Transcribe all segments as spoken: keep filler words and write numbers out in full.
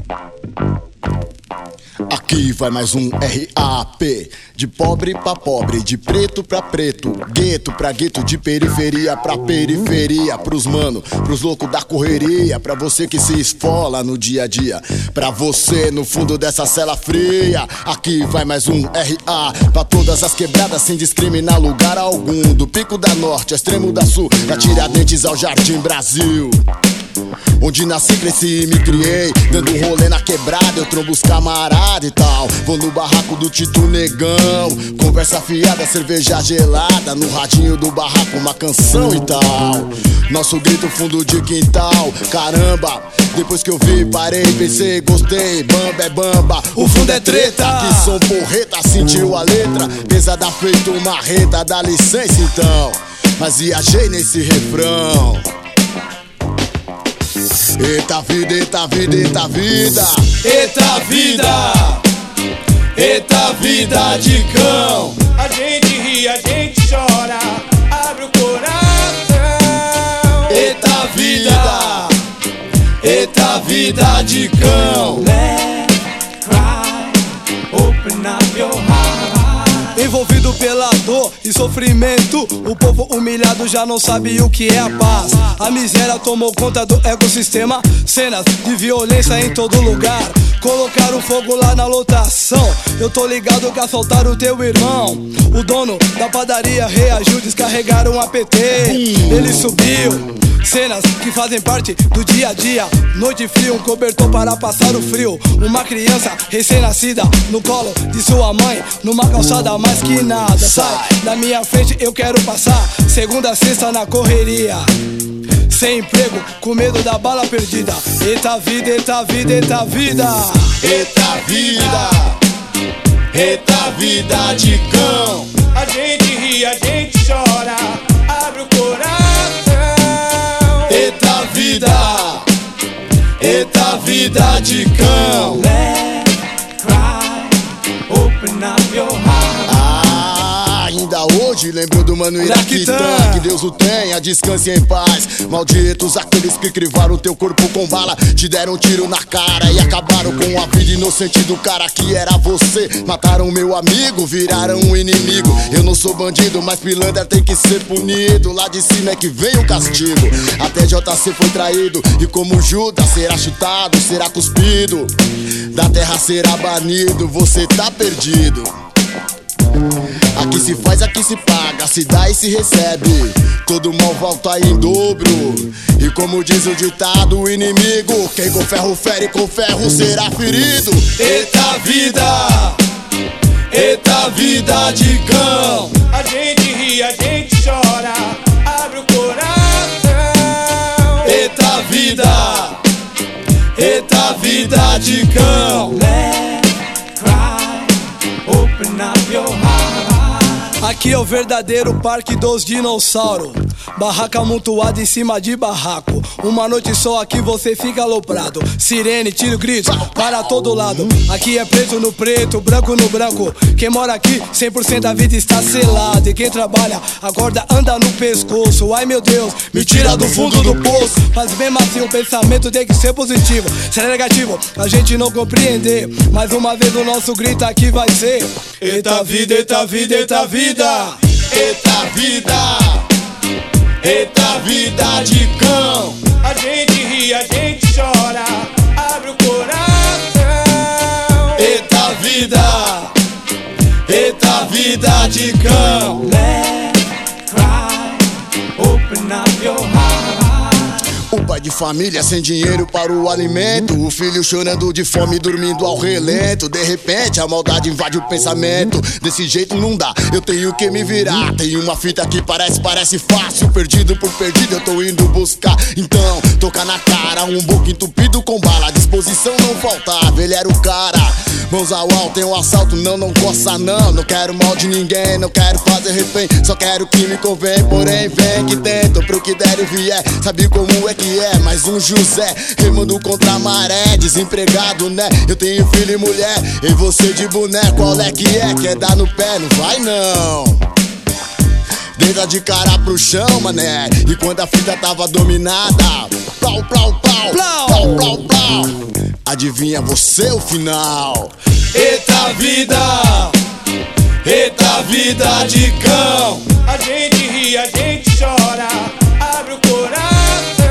Aqui vai mais um R A P. De pobre pra pobre, de preto pra preto, gueto pra gueto, de periferia pra periferia. Pros mano, pros loucos da correria, pra você que se esfola no dia a dia, pra você no fundo dessa cela fria. Aqui vai mais um R A pra todas as quebradas sem discriminar lugar algum. Do Pico da Norte ao extremo da Sul, da Tiradentes ao Jardim Brasil. Onde nasci, cresci e me criei, dando um rolê na quebrada, eu trombo os camarada e tal. Vou no barraco do Tito Negão, conversa fiada, cerveja gelada, no radinho do barraco uma canção e tal. Nosso grito fundo de quintal, caramba. Depois que eu vi, parei, pensei, gostei, bamba é bamba, o fundo é treta. Que som porreta, sentiu a letra, pesada feito marreta, dá licença então. Mas viajei nesse refrão. Eita vida, eita vida, eita vida, eita vida, eita vida de cão. A gente ri, a gente chora, abre o coração. Eita vida, eita vida de cão. Let's cry, open up your heart. Envolvido pela dor e sofrimento, o povo humilhado já não sabe o que é a paz. A miséria tomou conta do ecossistema, cenas de violência em todo lugar. Colocaram fogo lá na lotação, eu tô ligado que assaltaram o teu irmão. O dono da padaria reagiu, descarregaram um A P T, ele subiu. Cenas que fazem parte do dia a dia. Noite fria, um cobertor para passar o frio. Uma criança recém-nascida no colo de sua mãe, numa calçada mais que nada. Sai da minha frente, eu quero passar. Segunda a sexta na correria, sem emprego, com medo da bala perdida. Eita vida, eita vida, eita vida, eita vida, eita vida de cão. A gente ri, a gente chora, abre o coração. Eita vida, eita vida de cão. Let's cry, open up your heart. Ah, ainda hoje lembro do mano Iraquitã, que Deus o tenha, descanse em paz. Malditos aqueles que crivaram teu corpo com bala, te deram um tiro na cara e acabaram com a vida inocente do cara que era você. Mataram meu amigo, viraram um inimigo. Eu não sou bandido, mas pilantra tem que ser punido. Lá de cima é que vem o castigo. Até J C foi traído, e como Judas será chutado, será cuspido. Da terra será banido, você tá perdido. Aqui se faz, aqui se paga, se dá e se recebe. Todo mal volta em dobro. E como diz o ditado, o inimigo, quem com ferro fere, com ferro será ferido. Eita vida, eita vida de cão. A gente ri, a gente chora, abre o coração. Eita vida, eita vida de cão. Let's cry, open up your heart. Aqui é o verdadeiro parque dos dinossauros. Barraca amontoada em cima de barraco. Uma noite só aqui você fica aloprado. Sirene, tiro, grito, para todo lado. Aqui é preto no preto, branco no branco. Quem mora aqui, cem por cento da vida está selado. E quem trabalha, a corda anda no pescoço. Ai meu Deus, me tira do fundo do poço. Mas mesmo assim o pensamento tem que ser positivo. Se é negativo, a gente não compreender. Mais uma vez o nosso grito aqui vai ser: eita vida, eita vida, eita vida, eita vida, eita vida de cão. A gente ri, a gente chora, abre o coração. Eita vida, eita vida de cão. Let's cry, open up your heart. O pai de família sem dinheiro para o alimento, o filho chorando de fome, dormindo ao relento. De repente a maldade invade o pensamento. Desse jeito não dá, eu tenho que me virar. Tem uma fita que parece, parece fácil. Perdido por perdido eu tô indo buscar. Então, toca na cara, um boco entupido com bala. Disposição não faltava, ele era o cara. Mãos ao alto, tem um assalto, não, não coça não. Não quero mal de ninguém, não quero fazer refém. Só quero que me convém, porém vem que tento. Pro que der e vier, sabe como é que é? Mais um José, remando contra a maré. Desempregado, né? Eu tenho filho e mulher. E você de boné, qual é que é? Quer dar no pé? Não vai não. Deita de cara pro chão, mané. E quando a fita tava dominada, plau, plau, plau, plau, plau, plau, plau. adivinha você o final. Eita vida, eita vida de cão. A gente ri, a gente chora, abre o coração.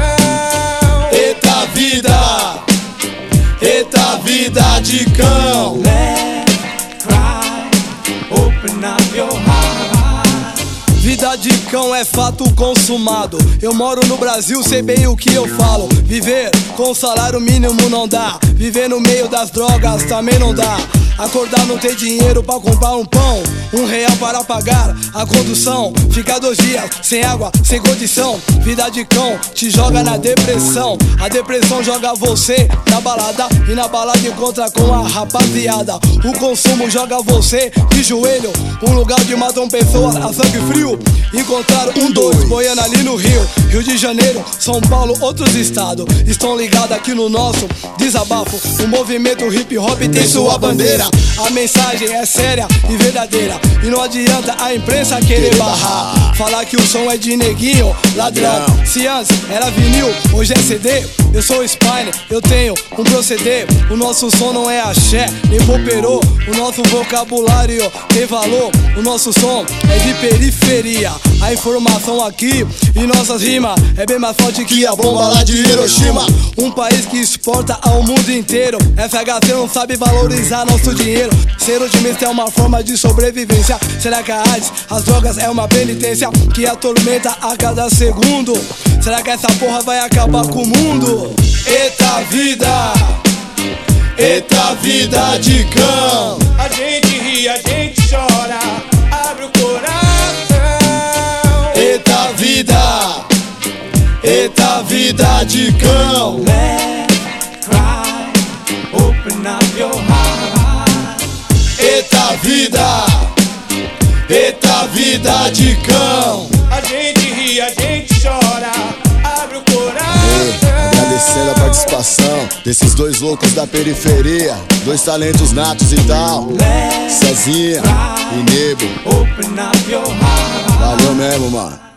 Eita vida, eita vida de cão. Let's cry, open up your heart. Vida de cão é fato consumado. Eu moro no Brasil, sei bem o que eu falo. Viver com salário mínimo não dá. Viver no meio das drogas também não dá. Acordar não ter dinheiro pra comprar um pão, um real para pagar a condução. Ficar dois dias sem água, sem condição. Vida de cão te joga na depressão. A depressão joga você na balada, e na balada encontra com a rapaziada. O consumo joga você de joelho, um lugar de matam pessoas a sangue frio. Encontraram um dois, boiando ali no Rio. Rio de Janeiro, São Paulo, outros estados estão ligados aqui no nosso desabafo. O movimento hip hop tem sua bandeira. A mensagem é séria e verdadeira, e não adianta a imprensa querer barrar. Falar que o som é de neguinho, ladrão. Se antes era vinil, hoje é C D. Eu sou Spine, eu tenho um proceder. O nosso som não é axé, nem poperô. O nosso vocabulário tem valor. O nosso som é de periferia. A informação aqui e nossas rimas é bem mais forte que a bomba lá de Hiroshima. Um país que exporta ao mundo inteiro. F H C não sabe valorizar nosso dinheiro. Ser otimista é uma forma de sobrevivência. Será que a AIDS, as drogas é uma penitência que atormenta a cada segundo? Será que essa porra vai acabar com o mundo? Eita vida, eita vida de cão. A gente ri, a gente chora, abre o coração. Eita vida, eita vida de cão. Let's cry, open up your heart. Eita vida, eita vida de cão. A gente ri, a gente chora, abre o coração. Agradecendo a participação desses dois loucos da periferia, dois talentos natos e tal, Cezinha e Nebo. Open up your heart. Valeu mesmo, mano.